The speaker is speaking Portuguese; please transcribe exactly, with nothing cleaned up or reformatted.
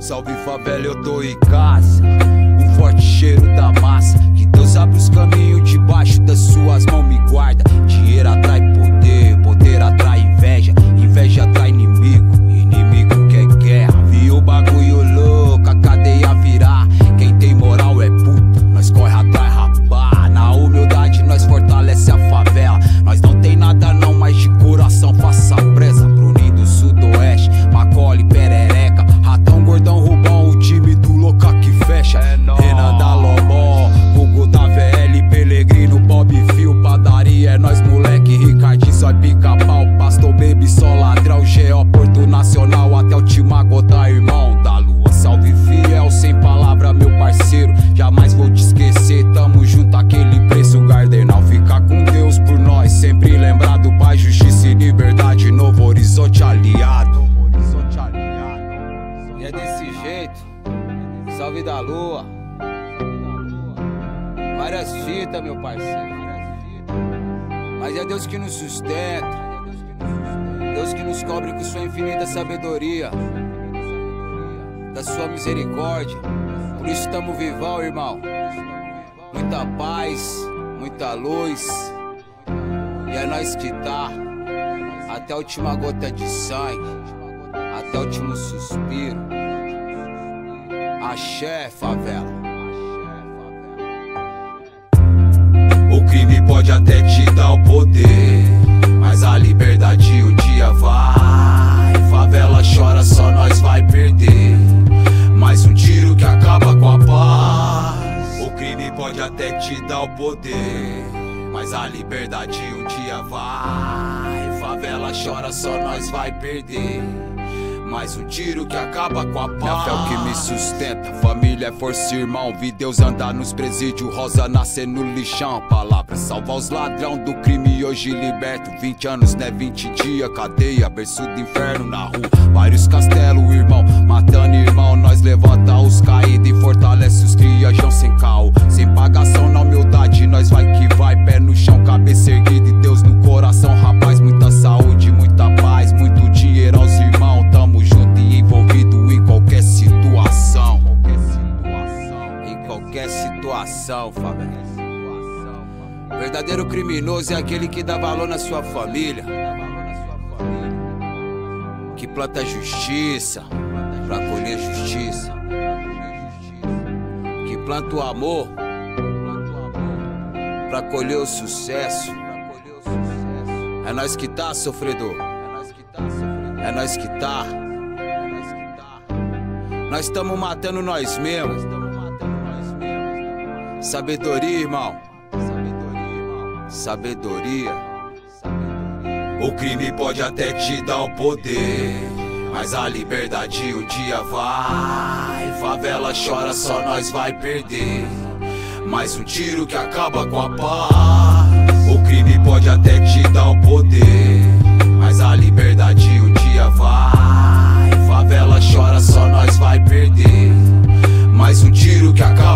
Salve favela, eu tô em casa. Um forte cheiro da massa. Que Deus abre os caminhos debaixo das suas mãos, me guarda. Dinheiro atrai poder, poder atrai inveja. Inveja atrai inimigo, inimigo quer guerra. Viu o bagulho louco, a cadeia virar. Quem tem moral é puta, nós corre atrás, rapá. Na humildade nós fortalece a favela. Nós não tem nada não, mas de coração faça presa. Bruninho do Sudoeste, Macaulay, Perereca, Ratão, Gordão, Rubão, o time do Louca que fecha. É Renan da Lobó, Hugo da V L, Pelegrino, Bob Fio, Padaria, é nós moleque, Ricardinho, só pica-pau, Pastor Baby, só ladrão, G O, Porto Nacional, até o Timagota, irmão da lua. Salve fiel, sem palavra, meu parceiro, jamais vou te esquecer, tamo junto, aquele preço, Gardenal, fica com Deus por nós, sempre lembrado, paz, justiça e liberdade, Novo Horizonte aliado. E é desse jeito, salve da lua, várias fitas, meu parceiro, mas é Deus que nos sustenta, Deus que nos cobre com sua infinita sabedoria, da sua misericórdia, por isso tamo vivão, irmão. Muita paz, muita luz, e é nós que tá, até a última gota de sangue, até o último suspiro. Axé, favela. O crime pode até te dar o poder, mas a liberdade um dia vai. Favela chora, só nós vai perder. Mais um tiro que acaba com a paz. O crime pode até te dar o poder, mas a liberdade um dia vai. Favela chora, só nós vai perder. Mais um tiro que acaba com a paz. Minha fé é o que me sustenta, família é força, irmão. Vi Deus andar nos presídios, rosa nascer no lixão. Palavra salva os ladrão do crime, hoje liberto. Vinte anos, né, vinte dias, cadeia, berço do inferno na rua. Vários castelos, irmão, matando irmão. Nós levanta os caídos e fortalece os criajão sem caô. Sem pagação na humildade, nós vai que vai. Pé no chão, cabeça erguida e Deus no coração, rapaz. Muita saúde, muita paz, muito dinheiro aos irmãos. Tamo junto e envolvido em qualquer situação. Em qualquer situação, favela. Verdadeiro criminoso é aquele que dá valor na sua família, que planta justiça pra colher justiça, que planta o amor pra colher o sucesso. É nós que tá, sofredor. É nós que tá. Nós estamos matando nós mesmos. Sabedoria, irmão. Sabedoria. O crime pode até te dar o poder, mas a liberdade um dia vai. Favela chora, só nós vai perder. Mais um tiro que acaba com a paz. O crime pode até te dar o poder, mas a liberdade um dia vai. Favela chora, só nós vai perder. Mais um tiro que acaba